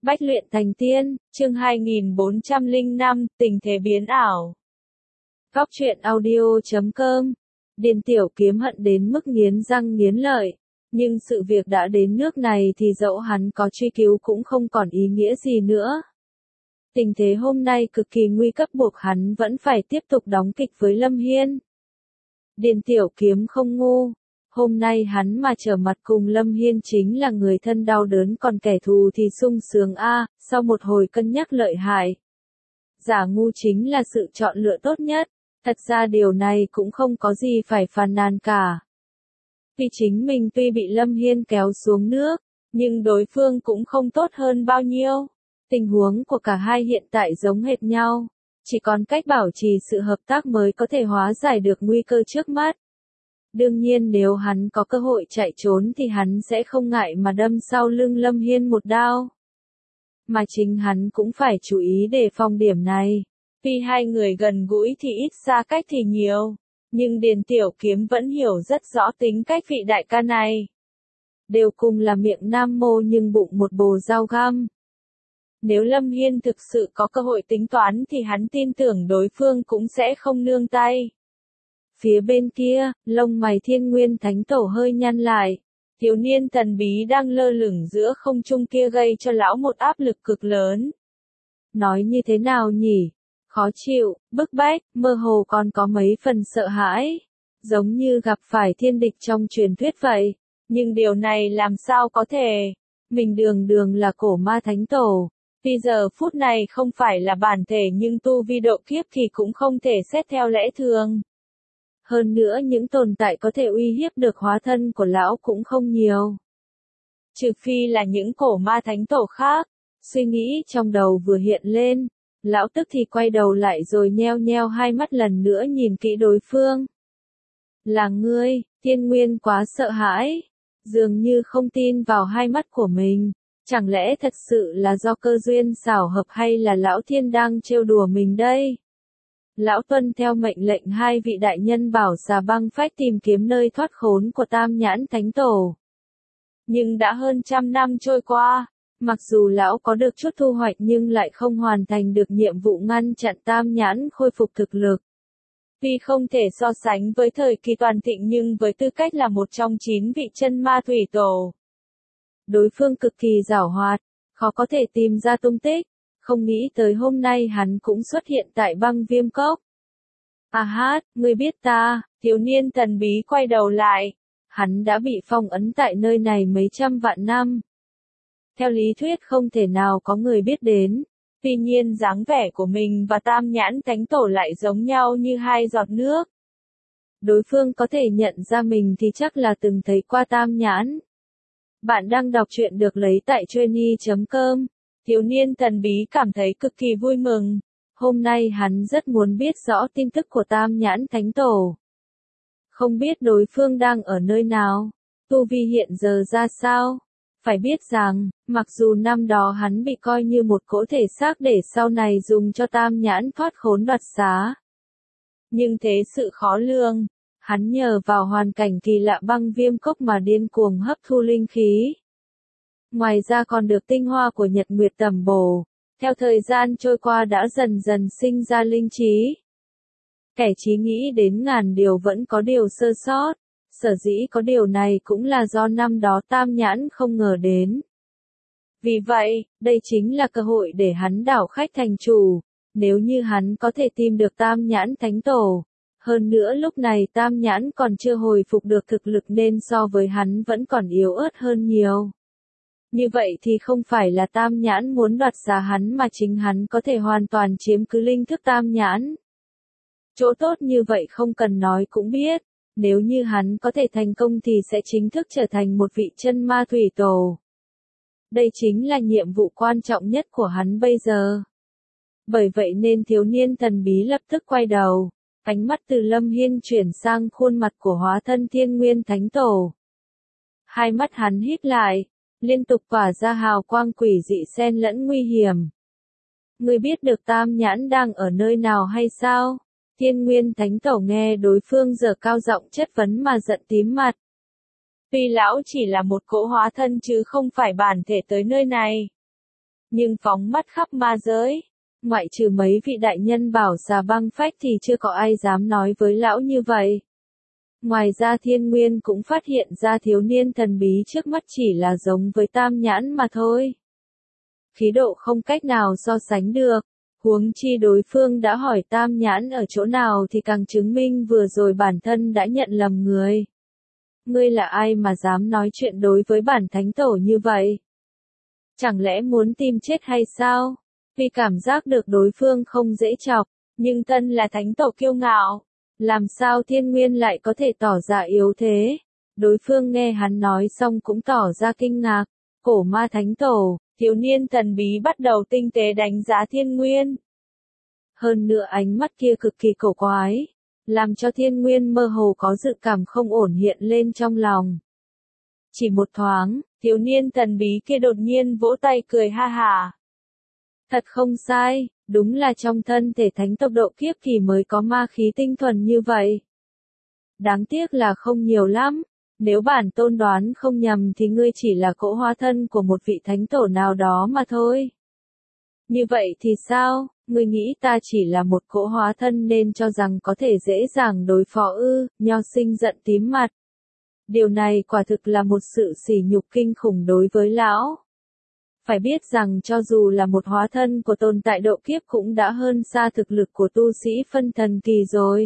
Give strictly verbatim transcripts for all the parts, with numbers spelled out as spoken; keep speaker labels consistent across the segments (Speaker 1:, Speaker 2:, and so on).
Speaker 1: Bách luyện thành tiên, chương hai nghìn bốn trăm lẻ năm, tình thế biến ảo. Góc truyện audio chấm com. Điền Tiểu Kiếm hận đến mức nghiến răng nghiến lợi, nhưng sự việc đã đến nước này thì dẫu hắn có truy cứu cũng không còn ý nghĩa gì nữa. Tình thế hôm nay cực kỳ nguy cấp buộc hắn vẫn phải tiếp tục đóng kịch với Lâm Hiên. Điền Tiểu Kiếm không ngu. Hôm nay hắn mà trở mặt cùng Lâm Hiên chính là người thân đau đớn, còn kẻ thù thì sung sướng a. Sau một hồi cân nhắc lợi hại, giả ngu chính là sự chọn lựa tốt nhất. Thật ra điều này cũng không có gì phải phàn nàn cả. Vì chính mình tuy bị Lâm Hiên kéo xuống nước, nhưng đối phương cũng không tốt hơn bao nhiêu. Tình huống của cả hai hiện tại giống hệt nhau, chỉ còn cách bảo trì sự hợp tác mới có thể hóa giải được nguy cơ trước mắt. Đương nhiên nếu hắn có cơ hội chạy trốn thì hắn sẽ không ngại mà đâm sau lưng Lâm Hiên một đao. Mà chính hắn cũng phải chú ý đề phòng điểm này. Vì hai người gần gũi thì ít, xa cách thì nhiều. Nhưng Điền Tiểu Kiếm vẫn hiểu rất rõ tính cách vị đại ca này. Đều cùng là miệng nam mô nhưng bụng một bồ dao găm. Nếu Lâm Hiên thực sự có cơ hội tính toán thì hắn tin tưởng đối phương cũng sẽ không nương tay. Phía bên kia, lông mày Thiên Nguyên Thánh Tổ hơi nhăn lại. Thiếu niên thần bí đang lơ lửng giữa không trung kia gây cho lão một áp lực cực lớn. Nói như thế nào nhỉ? Khó chịu, bức bách, mơ hồ còn có mấy phần sợ hãi. Giống như gặp phải thiên địch trong truyền thuyết vậy. Nhưng điều này làm sao có thể? Mình đường đường là cổ ma thánh tổ. Vì giờ phút này không phải là bản thể nhưng tu vi độ kiếp thì cũng không thể xét theo lẽ thường. Hơn nữa những tồn tại có thể uy hiếp được hóa thân của lão cũng không nhiều. Trừ phi là những cổ ma thánh tổ khác. Suy nghĩ trong đầu vừa hiện lên, lão tức thì quay đầu lại rồi nheo nheo hai mắt lần nữa nhìn kỹ đối phương. Là ngươi, Thiên Nguyên quá sợ hãi, dường như không tin vào hai mắt của mình. Chẳng lẽ thật sự là do cơ duyên xảo hợp hay là lão thiên đang trêu đùa mình đây? Lão tuân theo mệnh lệnh hai vị đại nhân bảo xà băng phách tìm kiếm nơi thoát khốn của Tam Nhãn Thánh Tổ. Nhưng đã hơn trăm năm trôi qua, mặc dù lão có được chút thu hoạch nhưng lại không hoàn thành được nhiệm vụ ngăn chặn Tam Nhãn khôi phục thực lực. Tuy không thể so sánh với thời kỳ toàn thịnh nhưng với tư cách là một trong chín vị chân ma thủy tổ, đối phương cực kỳ giảo hoạt, khó có thể tìm ra tung tích. Không nghĩ tới hôm nay hắn cũng xuất hiện tại băng viêm cốc. À hát, ngươi biết ta, thiếu niên thần bí quay đầu lại. Hắn đã bị phong ấn tại nơi này mấy trăm vạn năm. Theo lý thuyết không thể nào có người biết đến. Tuy nhiên dáng vẻ của mình và Tam Nhãn Thánh Tổ lại giống nhau như hai giọt nước. Đối phương có thể nhận ra mình thì chắc là từng thấy qua Tam Nhãn. Bạn đang đọc truyện được lấy tại Trainy chấm com. Thiếu niên thần bí cảm thấy cực kỳ vui mừng. Hôm nay hắn rất muốn biết rõ tin tức của Tam Nhãn Thánh Tổ. Không biết đối phương đang ở nơi nào, tu vi hiện giờ ra sao. Phải biết rằng, mặc dù năm đó hắn bị coi như một cỗ thể xác để sau này dùng cho Tam Nhãn thoát khốn đoạt xá. Nhưng thế sự khó lường, hắn nhờ vào hoàn cảnh kỳ lạ băng viêm cốc mà điên cuồng hấp thu linh khí. Ngoài ra còn được tinh hoa của Nhật Nguyệt tẩm bổ, theo thời gian trôi qua đã dần dần sinh ra linh trí. Kẻ trí nghĩ đến ngàn điều vẫn có điều sơ sót, sở dĩ có điều này cũng là do năm đó Tam Nhãn không ngờ đến. Vì vậy, đây chính là cơ hội để hắn đảo khách thành chủ, nếu như hắn có thể tìm được Tam Nhãn Thánh Tổ. Hơn nữa lúc này Tam Nhãn còn chưa hồi phục được thực lực nên so với hắn vẫn còn yếu ớt hơn nhiều. Như vậy thì không phải là Tam Nhãn muốn đoạt xá hắn mà chính hắn có thể hoàn toàn chiếm cứ linh thức Tam Nhãn. Chỗ tốt như vậy không cần nói cũng biết, nếu như hắn có thể thành công thì sẽ chính thức trở thành một vị chân ma thủy tổ. Đây chính là nhiệm vụ quan trọng nhất của hắn bây giờ. Bởi vậy nên thiếu niên thần bí lập tức quay đầu, ánh mắt từ Lâm Hiên chuyển sang khuôn mặt của hóa thân Thiên Nguyên Thánh Tổ. Hai mắt hắn híp lại, liên tục tỏa ra hào quang quỷ dị xen lẫn nguy hiểm. Ngươi biết được Tam Nhãn đang ở nơi nào hay sao? Thiên Nguyên Thánh Tổ nghe đối phương giở cao giọng chất vấn mà giận tím mặt. Tuy lão chỉ là một cỗ hóa thân chứ không phải bản thể tới nơi này. Nhưng phóng mắt khắp ma giới, ngoại trừ mấy vị đại nhân bảo xà băng phách thì chưa có ai dám nói với lão như vậy. Ngoài ra Thiên Nguyên cũng phát hiện ra thiếu niên thần bí trước mắt chỉ là giống với Tam Nhãn mà thôi. Khí độ không cách nào so sánh được, huống chi đối phương đã hỏi Tam Nhãn ở chỗ nào thì càng chứng minh vừa rồi bản thân đã nhận lầm người. Ngươi là ai mà dám nói chuyện đối với bản thánh tổ như vậy? Chẳng lẽ muốn tìm chết hay sao? Vì cảm giác được đối phương không dễ chọc, nhưng thân là thánh tổ kiêu ngạo, làm sao Thiên Nguyên lại có thể tỏ ra yếu thế? Đối phương nghe hắn nói xong cũng tỏ ra kinh ngạc. Cổ ma thánh tổ, thiếu niên thần bí bắt đầu tinh tế đánh giá Thiên Nguyên. Hơn nữa ánh mắt kia cực kỳ cổ quái, làm cho Thiên Nguyên mơ hồ có dự cảm không ổn hiện lên trong lòng. Chỉ một thoáng, thiếu niên thần bí kia đột nhiên vỗ tay cười ha hả. Thật không sai, đúng là trong thân thể thánh tộc độ kiếp kỳ mới có ma khí tinh thuần như vậy. Đáng tiếc là không nhiều lắm, nếu bản tôn đoán không nhầm thì ngươi chỉ là cỗ hóa thân của một vị thánh tổ nào đó mà thôi. Như vậy thì sao, ngươi nghĩ ta chỉ là một cỗ hóa thân nên cho rằng có thể dễ dàng đối phó ư? Nho Sinh giận tím mặt. Điều này quả thực là một sự sỉ nhục kinh khủng đối với lão. Phải biết rằng cho dù là một hóa thân của tồn tại độ kiếp cũng đã hơn xa thực lực của tu sĩ phân thần kỳ rồi.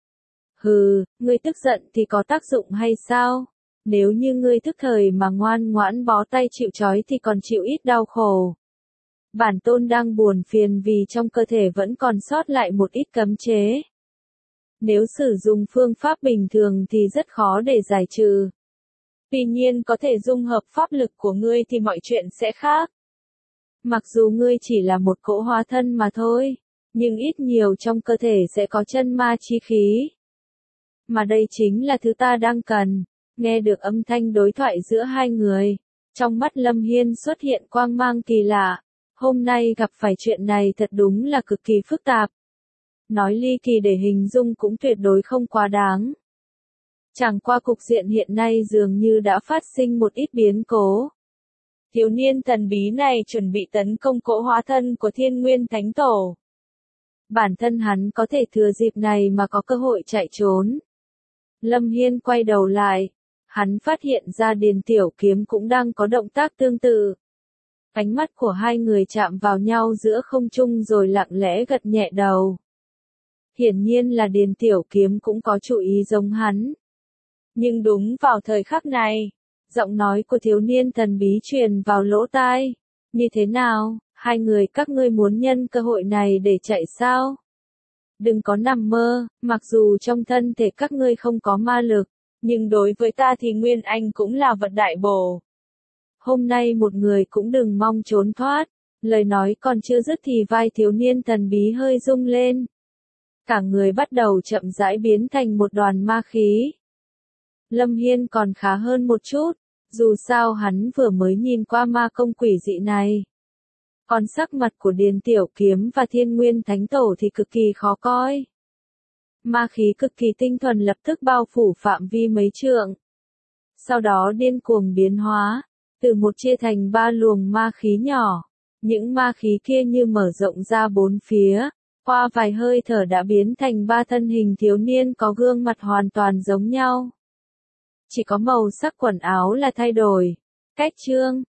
Speaker 1: Hừ, ngươi tức giận thì có tác dụng hay sao? Nếu như ngươi tức thời mà ngoan ngoãn bó tay chịu trói thì còn chịu ít đau khổ. Bản tôn đang buồn phiền vì trong cơ thể vẫn còn sót lại một ít cấm chế. Nếu sử dụng phương pháp bình thường thì rất khó để giải trừ. Tuy nhiên có thể dung hợp pháp lực của ngươi thì mọi chuyện sẽ khác. Mặc dù ngươi chỉ là một cỗ hóa thân mà thôi, nhưng ít nhiều trong cơ thể sẽ có chân ma chi khí. Mà đây chính là thứ ta đang cần. Nghe được âm thanh đối thoại giữa hai người, trong mắt Lâm Hiên xuất hiện quang mang kỳ lạ. Hôm nay gặp phải chuyện này thật đúng là cực kỳ phức tạp. Nói ly kỳ để hình dung cũng tuyệt đối không quá đáng. Chẳng qua cục diện hiện nay dường như đã phát sinh một ít biến cố. Thiếu niên thần bí này chuẩn bị tấn công cỗ hóa thân của Thiên Nguyên Thánh Tổ. Bản thân hắn có thể thừa dịp này mà có cơ hội chạy trốn. Lâm Hiên quay đầu lại, hắn phát hiện ra Điền Tiểu Kiếm cũng đang có động tác tương tự. Ánh mắt của hai người chạm vào nhau giữa không trung rồi lặng lẽ gật nhẹ đầu. Hiển nhiên là Điền Tiểu Kiếm cũng có chú ý giống hắn. Nhưng đúng vào thời khắc này, giọng nói của thiếu niên thần bí truyền vào lỗ tai. Như thế nào, hai người các ngươi muốn nhân cơ hội này để chạy sao? Đừng có nằm mơ, mặc dù trong thân thể các ngươi không có ma lực, nhưng đối với ta thì Nguyên Anh cũng là vật đại bổ. Hôm nay một người cũng đừng mong trốn thoát. Lời nói còn chưa dứt thì vai thiếu niên thần bí hơi rung lên. Cả người bắt đầu chậm rãi biến thành một đoàn ma khí. Lâm Hiên còn khá hơn một chút, dù sao hắn vừa mới nhìn qua ma công quỷ dị này. Còn sắc mặt của Điền Tiểu Kiếm và Thiên Nguyên Thánh Tổ thì cực kỳ khó coi. Ma khí cực kỳ tinh thuần lập tức bao phủ phạm vi mấy trượng. Sau đó điên cuồng biến hóa, từ một chia thành ba luồng ma khí nhỏ. Những ma khí kia như mở rộng ra bốn phía, qua vài hơi thở đã biến thành ba thân hình thiếu niên có gương mặt hoàn toàn giống nhau. Chỉ có màu sắc quần áo là thay đổi. Cách chương,